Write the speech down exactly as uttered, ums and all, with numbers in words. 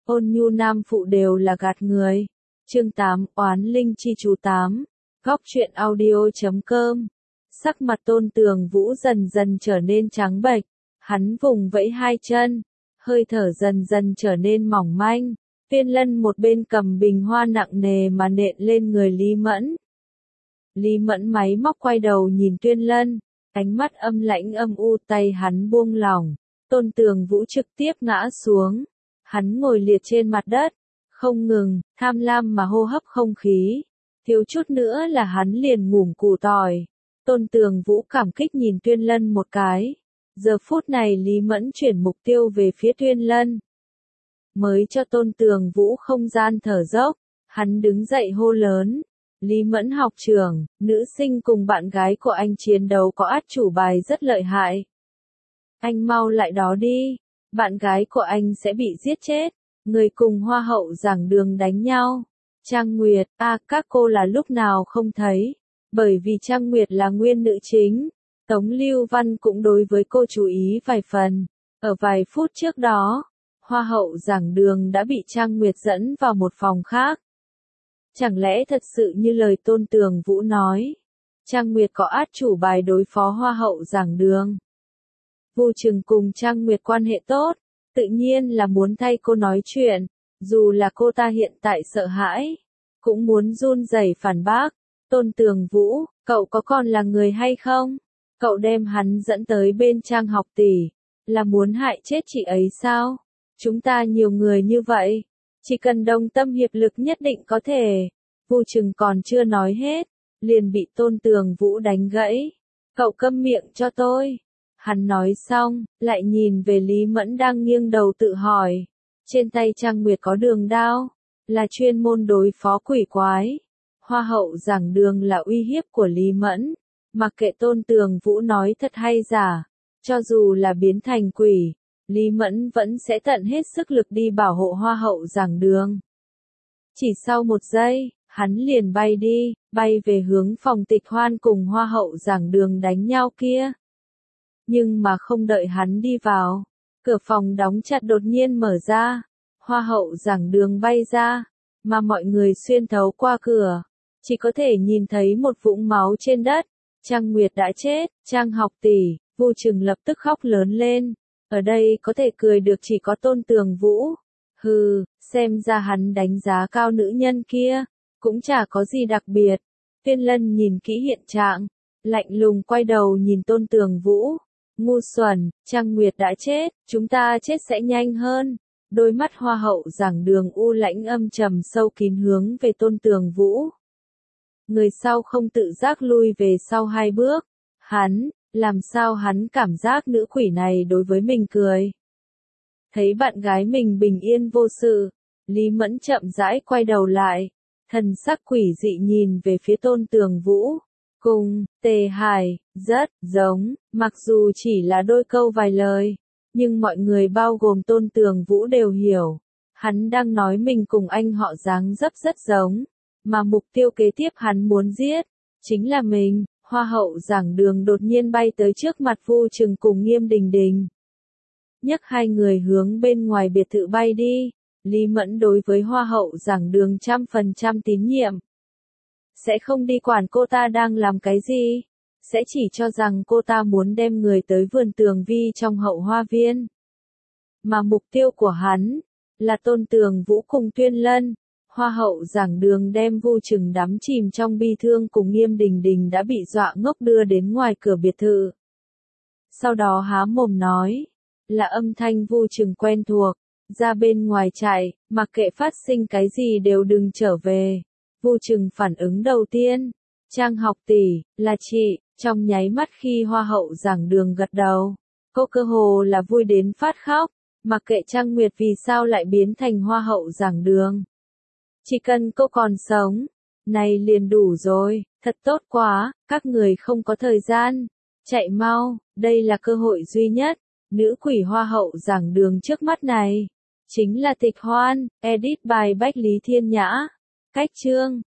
ôn nhu nam phụ đều là gạt người. Chương tám, oán linh chi chú tám. Góc truyện audio chấm com. Sắc mặt Tôn Tường Vũ dần dần trở nên trắng bệch, hắn vùng vẫy hai chân, hơi thở dần dần trở nên mỏng manh. Tuyên Lân một bên cầm bình hoa nặng nề mà nện lên người Lý Mẫn. Lý Mẫn máy móc quay đầu nhìn Tuyên Lân, ánh mắt âm lãnh âm u, tay hắn buông lỏng. Tôn Tường Vũ trực tiếp ngã xuống, hắn ngồi liệt trên mặt đất, không ngừng, tham lam mà hô hấp không khí. Thiếu chút nữa là hắn liền ngủm củ tỏi. Tôn Tường Vũ cảm kích nhìn Tuyên Lân một cái. Giờ phút này Lý Mẫn chuyển mục tiêu về phía Tuyên Lân. Mới cho Tôn Tường Vũ không gian thở dốc, hắn đứng dậy hô lớn. Lý Mẫn học trưởng, nữ sinh cùng bạn gái của anh chiến đấu có át chủ bài rất lợi hại. Anh mau lại đó đi, bạn gái của anh sẽ bị giết chết, người cùng hoa hậu giảng đường đánh nhau. Trang Nguyệt, a à, các cô là lúc nào không thấy, bởi vì Trang Nguyệt là nguyên nữ chính. Tống Lưu Văn cũng đối với cô chú ý vài phần. Ở vài phút trước đó, hoa hậu giảng đường đã bị Trang Nguyệt dẫn vào một phòng khác. Chẳng lẽ thật sự như lời Tôn Tường Vũ nói, Trang Nguyệt có át chủ bài đối phó hoa hậu giảng đường? Vu Trừng cùng Trang Nguyệt quan hệ tốt, tự nhiên là muốn thay cô nói chuyện, dù là cô ta hiện tại sợ hãi, cũng muốn run rẩy phản bác. Tôn Tường Vũ, cậu có còn là người hay không? Cậu đem hắn dẫn tới bên Trang học tỷ, là muốn hại chết chị ấy sao? Chúng ta nhiều người như vậy, chỉ cần đồng tâm hiệp lực nhất định có thể. Vu Trừng còn chưa nói hết, liền bị Tôn Tường Vũ đánh gãy. Cậu câm miệng cho tôi. Hắn nói xong, lại nhìn về Lý Mẫn đang nghiêng đầu tự hỏi. Trên tay Trang Nguyệt có đường đao, là chuyên môn đối phó quỷ quái. Hoa hậu giảng đường là uy hiếp của Lý Mẫn. Mặc kệ Tôn Tường Vũ nói thật hay giả, cho dù là biến thành quỷ, Lý Mẫn vẫn sẽ tận hết sức lực đi bảo hộ hoa hậu giảng đường. Chỉ sau một giây, hắn liền bay đi, bay về hướng phòng tịch hoan cùng hoa hậu giảng đường đánh nhau kia. Nhưng mà không đợi hắn đi vào, cửa phòng đóng chặt đột nhiên mở ra, hoa hậu giảng đường bay ra, mà mọi người xuyên thấu qua cửa, chỉ có thể nhìn thấy một vũng máu trên đất. Trang Nguyệt đã chết, Trang học tỷ. Vu Trừng lập tức khóc lớn lên. Ở đây có thể cười được chỉ có Tôn Tường Vũ. Hừ, xem ra hắn đánh giá cao nữ nhân kia, cũng chả có gì đặc biệt. Tuyên Lân nhìn kỹ hiện trạng, lạnh lùng quay đầu nhìn Tôn Tường Vũ. Ngu xuẩn, Trang Nguyệt đã chết, chúng ta chết sẽ nhanh hơn. Đôi mắt hoa hậu giảng đường u lãnh âm trầm sâu kín hướng về Tôn Tường Vũ. Người sau không tự giác lui về sau hai bước. Hắn, làm sao hắn cảm giác nữ quỷ này đối với mình cười. Thấy bạn gái mình bình yên vô sự, Lý Mẫn chậm rãi quay đầu lại, thần sắc quỷ dị nhìn về phía Tôn Tường Vũ. Cùng, Tề Hải, rất giống, mặc dù chỉ là đôi câu vài lời, nhưng mọi người bao gồm Tôn Tường Vũ đều hiểu. Hắn đang nói mình cùng anh họ dáng dấp rất giống, mà mục tiêu kế tiếp hắn muốn giết, chính là mình. Hoa hậu giảng đường đột nhiên bay tới trước mặt Vu Trừng cùng Nghiêm Đình Đình. Nhấc hai người hướng bên ngoài biệt thự bay đi. Lý Mẫn đối với hoa hậu giảng đường trăm phần trăm tín nhiệm. Sẽ không đi quản cô ta đang làm cái gì. Sẽ chỉ cho rằng cô ta muốn đem người tới vườn tường vi trong hậu hoa viên. Mà mục tiêu của hắn, là Tôn Tường Vũ cùng Tuyên Lân. Hoa hậu giảng đường đem Vu Trừng đắm chìm trong bi thương cùng Nghiêm Đình Đình đã bị dọa ngốc đưa đến ngoài cửa biệt thự. Sau đó há mồm nói, là âm thanh Vu Trừng quen thuộc, ra bên ngoài chạy, mặc kệ phát sinh cái gì đều đừng trở về. Vu Trừng phản ứng đầu tiên, Trang học tỷ, là chị, trong nháy mắt khi hoa hậu giảng đường gật đầu, cô cơ hồ là vui đến phát khóc, mặc kệ Trang Nguyệt vì sao lại biến thành hoa hậu giảng đường. Chỉ cần cô còn sống, này liền đủ rồi, thật tốt quá, các người không có thời gian, chạy mau, đây là cơ hội duy nhất, nữ quỷ hoa hậu giảng đường trước mắt này, chính là Tịch Hoan, edit bài Bách Lý Thiên Nhã, cách chương.